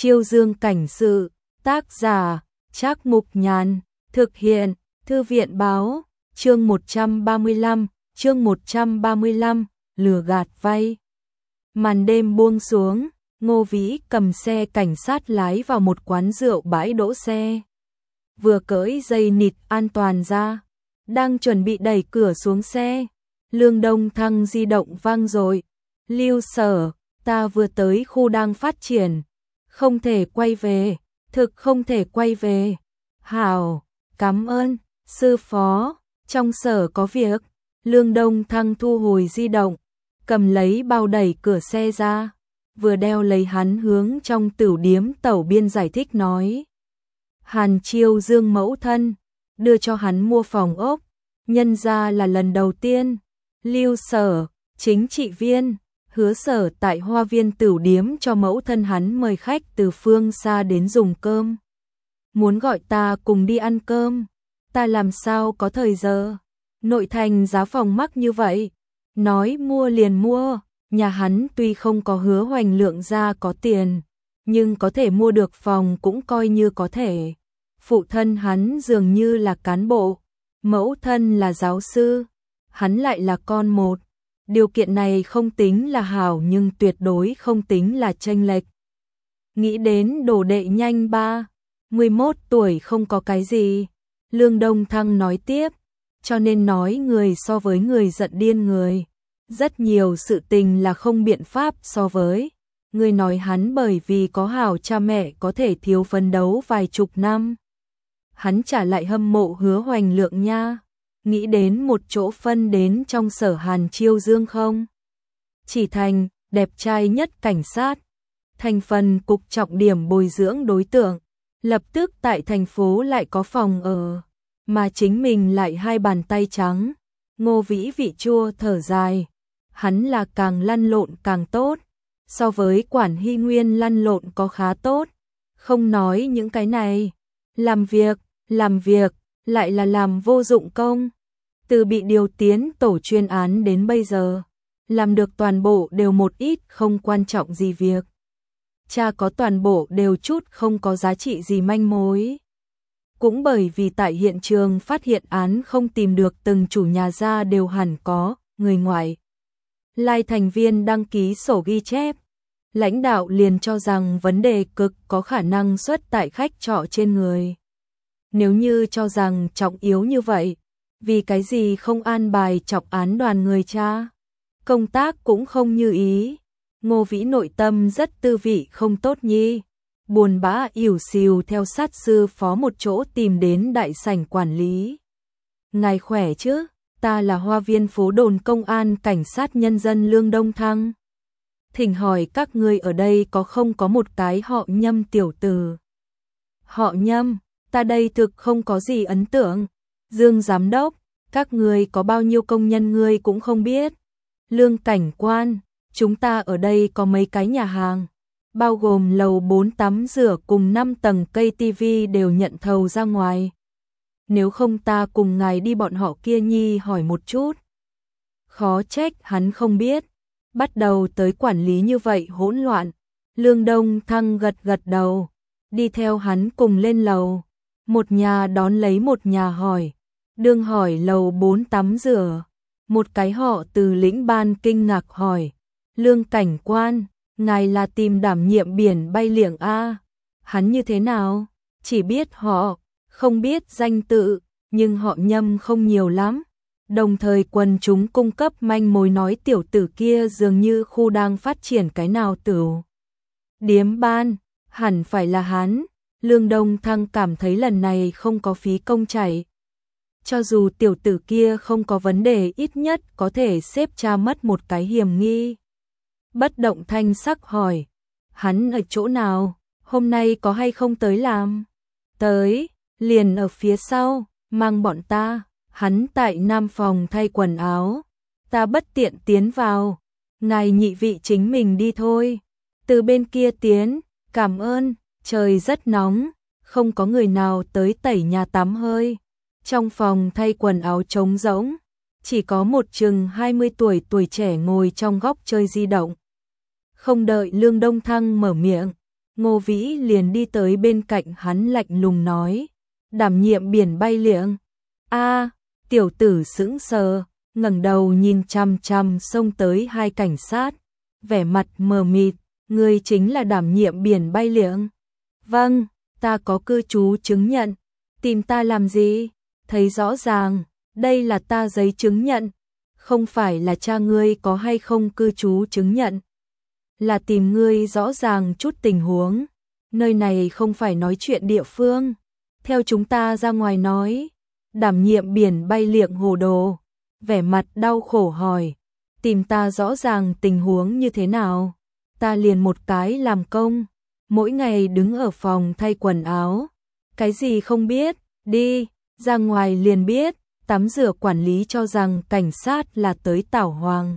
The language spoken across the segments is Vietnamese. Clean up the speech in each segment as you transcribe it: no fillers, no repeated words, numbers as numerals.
Chiêu Dương cảnh sự, tác giả, Trác Mục Nhàn, thực hiện, Thư viện báo, chương 135, lừa gạt vay. Màn đêm buông xuống, Ngô Vĩ cầm xe cảnh sát lái vào một quán rượu bãi đỗ xe. Vừa cởi dây nịt an toàn ra, đang chuẩn bị đẩy cửa xuống xe, Lương Đông Thăng di động vang rồi. Lưu Sở, ta vừa tới khu đang phát triển, không thể quay về, thực không thể quay về. Hảo, cảm ơn, sư phó, trong sở có việc. Lương Đông Thăng thu hồi di động, cầm lấy bao đẩy cửa xe ra, vừa đeo lấy hắn hướng trong tửu điếm Tẩu Biên giải thích nói. Hàn Chiêu Dương mẫu thân, đưa cho hắn mua phòng ốc, nhân ra là lần đầu tiên. Lưu Sở, chính trị viên, Hứa Sở tại Hoa Viên tửu điếm cho mẫu thân hắn mời khách từ phương xa đến dùng cơm. Muốn gọi ta cùng đi ăn cơm, ta làm sao có thời giờ, nội thành giá phòng mắc như vậy, nói mua liền mua, nhà hắn tuy không có Hứa Hoành Lượng gia có tiền, nhưng có thể mua được phòng cũng coi như có thể. Phụ thân hắn dường như là cán bộ, mẫu thân là giáo sư, hắn lại là con một. Điều kiện này không tính là hảo nhưng tuyệt đối không tính là chênh lệch. Nghĩ đến đồ đệ nhanh 11 tuổi không có cái gì, Lương Đông Thăng nói tiếp, cho nên nói người so với người giận điên người. Rất nhiều sự tình là không biện pháp so với. Người nói hắn bởi vì có hảo cha mẹ có thể thiếu phấn đấu vài chục năm. Hắn trả lại hâm mộ Hứa Hoành Lượng nha. Nghĩ đến một chỗ phân đến trong sở Hàn Chiêu Dương không? Chỉ thành, đẹp trai nhất cảnh sát. Thành phần cục trọng điểm bồi dưỡng đối tượng. Lập tức tại thành phố lại có phòng ở. Mà chính mình lại hai bàn tay trắng. Ngô Vĩ vị chua thở dài. Hắn là càng lăn lộn càng tốt. So với Quản Hy Nguyên lăn lộn có khá tốt. Không nói những cái này. Làm việc, lại là làm vô dụng công. Từ bị điều tiến tổ chuyên án đến bây giờ, làm được toàn bộ đều một ít không quan trọng gì việc. Cha có toàn bộ đều chút không có giá trị gì manh mối. Cũng bởi vì tại hiện trường phát hiện án không tìm được từng chủ nhà ra đều hẳn có người ngoại lai thành viên đăng ký sổ ghi chép. Lãnh đạo liền cho rằng vấn đề cực có khả năng xuất tại khách trọ trên người. Nếu như cho rằng trọng yếu như vậy, vì cái gì không an bài trọng án đoàn người cha? Công tác cũng không như ý. Ngô Vĩ nội tâm rất tư vị không tốt nhi. Buồn bã ỉu xìu theo sát sư phó một chỗ tìm đến đại sảnh quản lý. Ngài khỏe chứ? Ta là Hoa Viên phố đồn công an cảnh sát nhân dân Lương Đông Thăng. Thỉnh hỏi các ngươi ở đây có không có một cái họ Nhâm tiểu tử? Họ Nhâm, ta đây thực không có gì ấn tượng. Dương giám đốc, các ngươi có bao nhiêu công nhân ngươi cũng không biết. Lương cảnh quan, chúng ta ở đây có mấy cái nhà hàng, bao gồm lầu 4 tắm rửa cùng 5 tầng cây tivi đều nhận thầu ra ngoài. Nếu không ta cùng ngài đi bọn họ kia nhi hỏi một chút. Khó trách hắn không biết. Bắt đầu tới quản lý như vậy hỗn loạn. Lương Đông Thăng gật đầu, đi theo hắn cùng lên lầu. Một nhà đón lấy một nhà hỏi. Đương hỏi lầu 4 tắm rửa. Một cái họ từ lĩnh ban kinh ngạc hỏi. Lương cảnh quan, ngài là tìm đảm nhiệm biển bay liệng A. Hắn như thế nào? Chỉ biết họ, không biết danh tự, nhưng họ Nhâm không nhiều lắm. Đồng thời quần chúng cung cấp manh mối nói tiểu tử kia dường như khu đang phát triển cái nào tửu điếm ban, hẳn phải là hắn. Lương Đông Thăng cảm thấy lần này không có phí công chảy. Cho dù tiểu tử kia không có vấn đề ít nhất có thể xếp cha mất một cái hiểm nghi. Bất động thanh sắc hỏi, hắn ở chỗ nào, hôm nay có hay không tới làm? Tới, liền ở phía sau, mang bọn ta. Hắn tại nam phòng thay quần áo, ta bất tiện tiến vào, ngài nhị vị chính mình đi thôi. Từ bên kia tiến, cảm ơn, trời rất nóng, không có người nào tới tẩy nhà tắm hơi. Trong phòng thay quần áo trống rỗng, chỉ có một chừng 20 tuổi trẻ ngồi trong góc chơi di động. Không đợi Lương Đông Thăng mở miệng, Ngô Vĩ liền đi tới bên cạnh hắn lạnh lùng nói, đảm nhiệm biển bay liệng. A, tiểu tử sững sờ, ngẩng đầu nhìn chằm chằm xông tới hai cảnh sát, vẻ mặt mờ mịt, ngươi chính là đảm nhiệm biển bay liệng? Vâng, ta có cư trú chứng nhận. Tìm ta làm gì? Thấy rõ ràng, đây là ta giấy chứng nhận, không phải là cha ngươi có hay không cư trú chứng nhận. Là tìm ngươi rõ ràng chút tình huống, nơi này không phải nói chuyện địa phương. Theo chúng ta ra ngoài nói, đảm nhiệm biển bay liệng hồ đồ, vẻ mặt đau khổ hỏi, tìm ta rõ ràng tình huống như thế nào? Ta liền một cái làm công, mỗi ngày đứng ở phòng thay quần áo, cái gì không biết, đi, ra ngoài liền biết. Tắm rửa quản lý cho rằng cảnh sát là tới tảo hoàng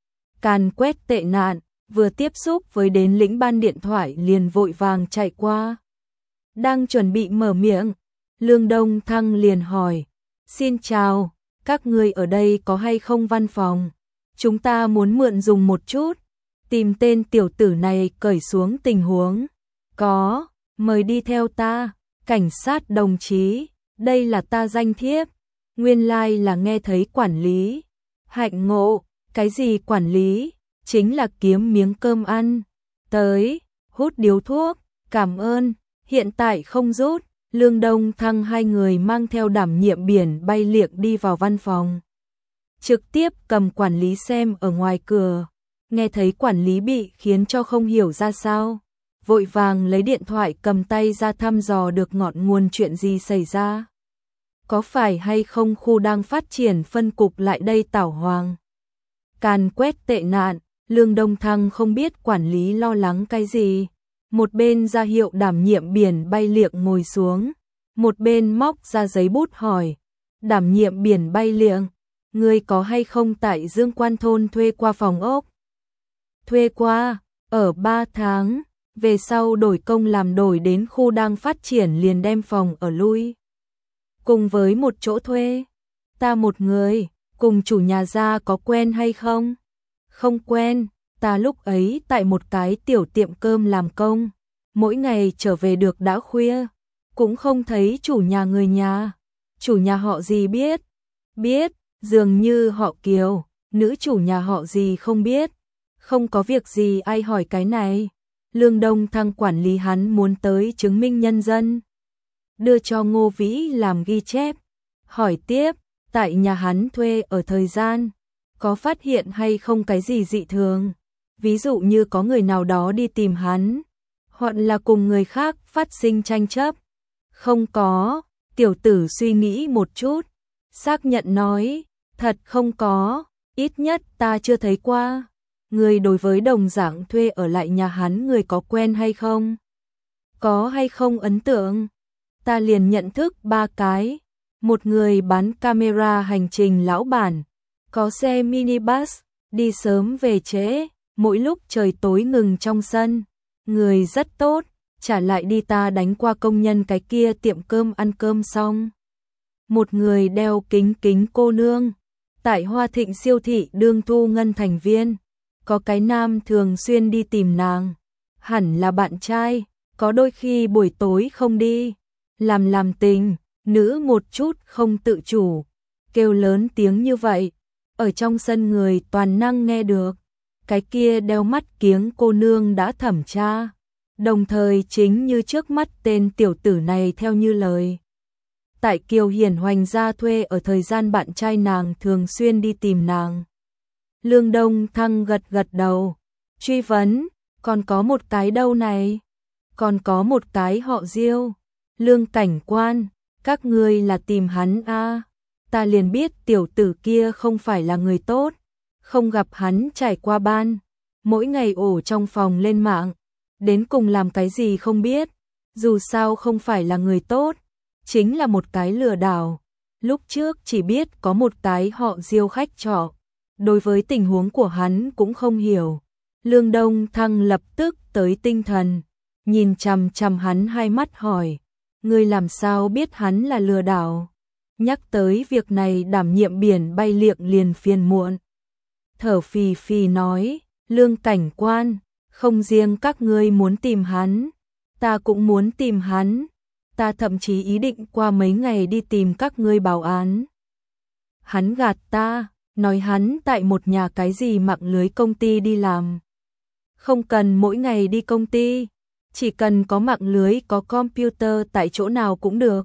càn quét tệ nạn, vừa tiếp xúc với đến lĩnh ban điện thoại liền vội vàng chạy qua. Đang chuẩn bị mở miệng, Lương Đông Thăng liền hỏi, xin chào, các ngươi ở đây có hay không văn phòng? Chúng ta muốn mượn dùng một chút, tìm tên tiểu tử này cởi xuống tình huống. Có, mời đi theo ta, cảnh sát đồng chí, đây là ta danh thiếp. Nguyên lai là nghe thấy quản lý. Hạnh ngộ, cái gì quản lý? Chính là kiếm miếng cơm ăn. Tới, hút điếu thuốc, cảm ơn, hiện tại không rút. Lương Đông Thăng hai người mang theo đảm nhiệm biển bay liệng đi vào văn phòng. Trực tiếp cầm quản lý xem ở ngoài cửa. Nghe thấy quản lý bị khiến cho không hiểu ra sao. Vội vàng lấy điện thoại cầm tay ra thăm dò được ngọn nguồn chuyện gì xảy ra. Có phải hay không khu đang phát triển phân cục lại đây tảo hoàng càn quét tệ nạn? Lương Đông Thăng không biết quản lý lo lắng cái gì. Một bên ra hiệu đảm nhiệm biển bay liệng ngồi xuống, một bên móc ra giấy bút hỏi, đảm nhiệm biển bay liệng, ngươi có hay không tại Dương Quan thôn thuê qua phòng ốc? Thuê qua, ở 3 tháng, về sau đổi công làm đổi đến khu đang phát triển liền đem phòng ở lui. Cùng với một chỗ thuê, ta một người, cùng chủ nhà ra có quen hay không? Không quen, ta lúc ấy tại một cái tiểu tiệm cơm làm công, mỗi ngày trở về được đã khuya, cũng không thấy chủ nhà người nhà. Chủ nhà họ gì biết? Biết, dường như họ Kiều, nữ chủ nhà họ gì không biết. Không có việc gì ai hỏi cái này. Lương Đông Thăng quản lý hắn muốn tới chứng minh nhân dân, đưa cho Ngô Vĩ làm ghi chép. Hỏi tiếp, tại nhà hắn thuê ở thời gian, có phát hiện hay không cái gì dị thường? Ví dụ như có người nào đó đi tìm hắn, hoặc là cùng người khác phát sinh tranh chấp. Không có, tiểu tử suy nghĩ một chút, xác nhận nói, thật không có, ít nhất ta chưa thấy qua. Người đối với đồng dạng thuê ở lại nhà hắn người có quen hay không? Có hay không ấn tượng? Ta liền nhận thức 3 cái. Một người bán camera hành trình lão bản, có xe minibus, đi sớm về trễ, mỗi lúc trời tối ngừng trong sân. Người rất tốt, trả lại đi ta đánh qua công nhân cái kia tiệm cơm ăn cơm xong. Một người đeo kính kính cô nương, tại Hoa Thịnh siêu thị đương thu ngân thành viên. Có cái nam thường xuyên đi tìm nàng, hẳn là bạn trai, có đôi khi buổi tối không đi, làm tình, nữ một chút không tự chủ, kêu lớn tiếng như vậy, ở trong sân người toàn năng nghe được. Cái kia đeo mắt kiếng cô nương đã thẩm tra, đồng thời chính như trước mắt tên tiểu tử này theo như lời. Tại Kiều Hiển Hoành gia thuê ở thời gian bạn trai nàng thường xuyên đi tìm nàng. Lương Đông Thăng gật gật đầu, truy vấn, còn có một cái đâu này? Còn có một cái họ Diêu. Lương cảnh quan, các ngươi là tìm hắn a? Ta liền biết tiểu tử kia không phải là người tốt, không gặp hắn trải qua ban, mỗi ngày ổ trong phòng lên mạng, đến cùng làm cái gì không biết, dù sao không phải là người tốt, chính là một cái lừa đảo. Lúc trước chỉ biết có một cái họ Diêu khách trọ, đối với tình huống của hắn cũng không hiểu. Lương Đông Thăng lập tức tới tinh thần, nhìn chằm chằm hắn hai mắt hỏi, ngươi làm sao biết hắn là lừa đảo? Nhắc tới việc này đảm nhiệm biển bay liệng liền phiền muộn. Thở phì phì nói, Lương cảnh quan, không riêng các ngươi muốn tìm hắn, ta cũng muốn tìm hắn. Ta thậm chí ý định qua mấy ngày đi tìm các ngươi báo án. Hắn gạt ta, nói hắn tại một nhà cái gì mạng lưới công ty đi làm. Không cần mỗi ngày đi công ty, chỉ cần có mạng lưới có computer tại chỗ nào cũng được.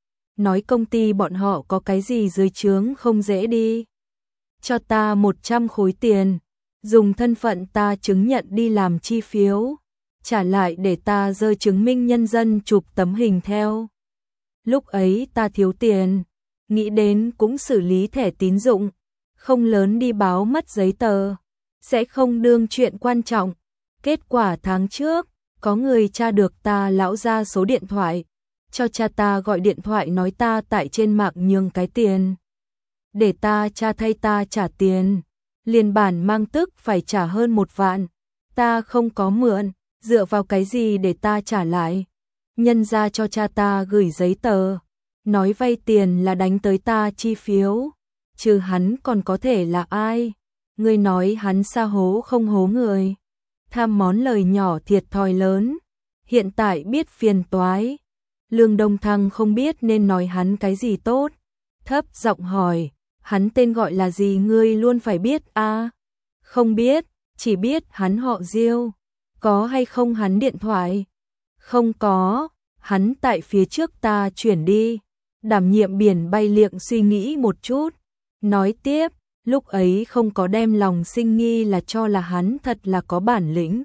Nói công ty bọn họ có cái gì dưới trướng không dễ đi. Cho ta 100 khối tiền, dùng thân phận ta chứng nhận đi làm chi phiếu, trả lại để ta dơ chứng minh nhân dân chụp tấm hình theo. Lúc ấy ta thiếu tiền, nghĩ đến cũng xử lý thẻ tín dụng, không lớn đi báo mất giấy tờ, sẽ không đương chuyện quan trọng. Kết quả tháng trước, có người tra được ta lão ra số điện thoại, cho cha ta gọi điện thoại nói ta tại trên mạng nhường cái tiền. Để ta cha thay ta trả tiền, liền bản mang tức phải trả hơn 1 vạn, ta không có mượn, dựa vào cái gì để ta trả lại. Nhân ra cho cha ta gửi giấy tờ, nói vay tiền là đánh tới ta chi phiếu, chứ hắn còn có thể là ai. Ngươi nói hắn sa hố không hố người, tham món lời nhỏ thiệt thòi lớn, hiện tại biết phiền toái. Lương Đông Thăng không biết nên nói hắn cái gì tốt, thấp giọng hỏi, hắn tên gọi là gì ngươi luôn phải biết a? Không biết, chỉ biết hắn họ Diêu. Có hay không hắn điện thoại? Không có, hắn tại phía trước ta chuyển đi. Đảm nhiệm biển bay liệng suy nghĩ một chút, nói tiếp, lúc ấy không có đem lòng sinh nghi là cho là hắn thật là có bản lĩnh.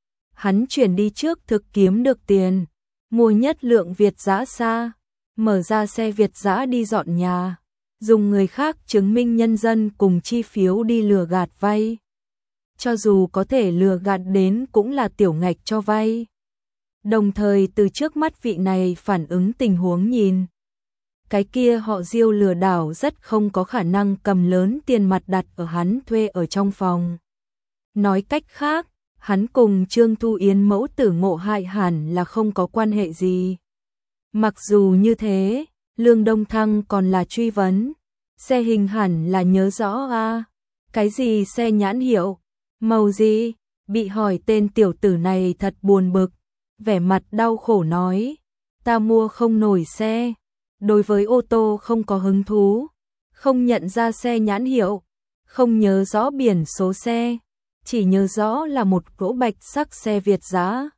Hắn chuyển đi trước thực kiếm được tiền, mua nhất lượng Việt dã xa, mở ra xe Việt dã đi dọn nhà, dùng người khác chứng minh nhân dân cùng chi phiếu đi lừa gạt vay. Cho dù có thể lừa gạt đến cũng là tiểu ngạch cho vay. Đồng thời từ trước mắt vị này phản ứng tình huống nhìn. Cái kia họ Diêu lừa đảo rất không có khả năng cầm lớn tiền mặt đặt ở hắn thuê ở trong phòng. Nói cách khác, hắn cùng Trương Thu Yến mẫu tử ngộ hại hẳn là không có quan hệ gì. Mặc dù như thế, Lương Đông Thăng còn là truy vấn. Xe hình hẳn là nhớ rõ a, cái gì xe nhãn hiệu, màu gì, bị hỏi tên tiểu tử này thật buồn bực, vẻ mặt đau khổ nói, ta mua không nổi xe, đối với ô tô không có hứng thú, không nhận ra xe nhãn hiệu, không nhớ rõ biển số xe, chỉ nhớ rõ là một cỗ bạch sắc xe Việt dã,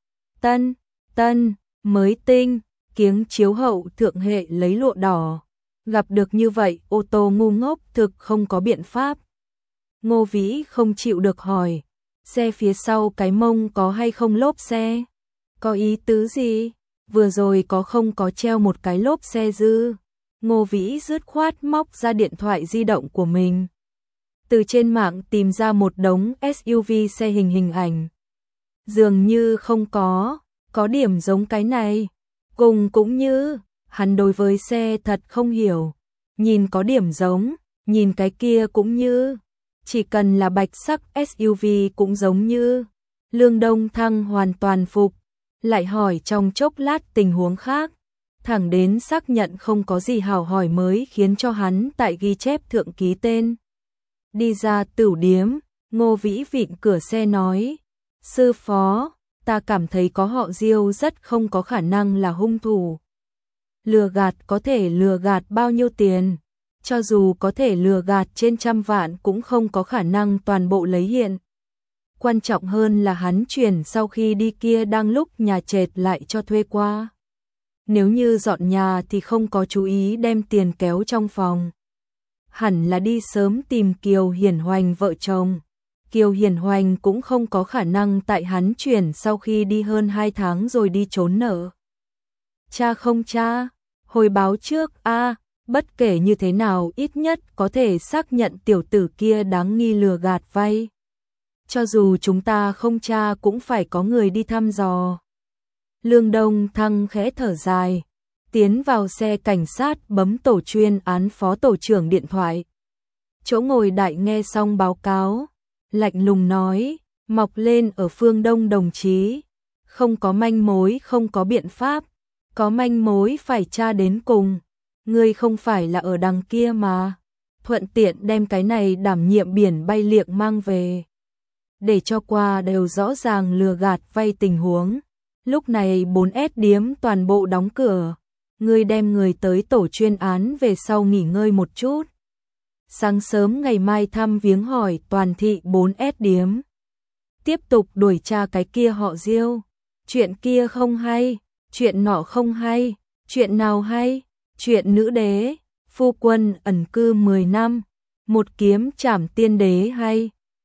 tân, mới tinh, kiếng chiếu hậu thượng hệ lấy lụa đỏ. Gặp được như vậy, ô tô ngu ngốc thực không có biện pháp. Ngô Vĩ không chịu được hỏi, xe phía sau cái mông có hay không lốp xe? Có ý tứ gì? Vừa rồi có không có treo một cái lốp xe dư? Ngô Vĩ dứt khoát móc ra điện thoại di động của mình. Từ trên mạng tìm ra một đống SUV xe hình ảnh. Dường như không có điểm giống cái này. Cùng cũng như, hắn đối với xe thật không hiểu. Nhìn có điểm giống, nhìn cái kia cũng như. Chỉ cần là bạch sắc SUV cũng giống như. Lương Đông Thăng hoàn toàn phục. Lại hỏi trong chốc lát tình huống khác. Thẳng đến xác nhận không có gì hào hỏi mới khiến cho hắn tại ghi chép thượng ký tên. Đi ra tửu điếm, Ngô Vĩ vịn cửa xe nói. Sư phó, ta cảm thấy có họ Diêu rất không có khả năng là hung thủ. Lừa gạt có thể lừa gạt bao nhiêu tiền, cho dù có thể lừa gạt trên 100 vạn cũng không có khả năng toàn bộ lấy hiện. Quan trọng hơn là hắn chuyển sau khi đi kia đang lúc nhà trệt lại cho thuê qua. Nếu như dọn nhà thì không có chú ý đem tiền kéo trong phòng. Hẳn là đi sớm tìm Kiều Hiển Hoành vợ chồng. Kiều Hiển Hoành cũng không có khả năng tại hắn chuyển sau khi đi hơn 2 tháng rồi đi trốn nợ. Cha không cha, hồi báo trước a, bất kể như thế nào ít nhất có thể xác nhận tiểu tử kia đáng nghi lừa gạt vay. Cho dù chúng ta không tra cũng phải có người đi thăm dò. Lương Đông Thăng khẽ thở dài, tiến vào xe cảnh sát bấm tổ chuyên án phó tổ trưởng điện thoại. Chỗ ngồi đại nghe xong báo cáo, lạnh lùng nói, mọc lên ở phương Đông đồng chí, không có manh mối không có biện pháp, có manh mối phải tra đến cùng, ngươi không phải là ở đằng kia mà, thuận tiện đem cái này đảm nhiệm biển bay liệng mang về, để cho qua đều rõ ràng lừa gạt vay tình huống. Lúc này 4S điếm toàn bộ đóng cửa, ngươi đem người tới tổ chuyên án về sau nghỉ ngơi một chút. Sáng sớm ngày mai thăm viếng hỏi toàn thị 4S điếm. Tiếp tục đuổi tra cái kia họ Diêu. Chuyện kia không hay, chuyện nọ không hay, chuyện nào hay, chuyện nữ đế, phu quân ẩn cư 10 năm, một kiếm trảm tiên đế hay.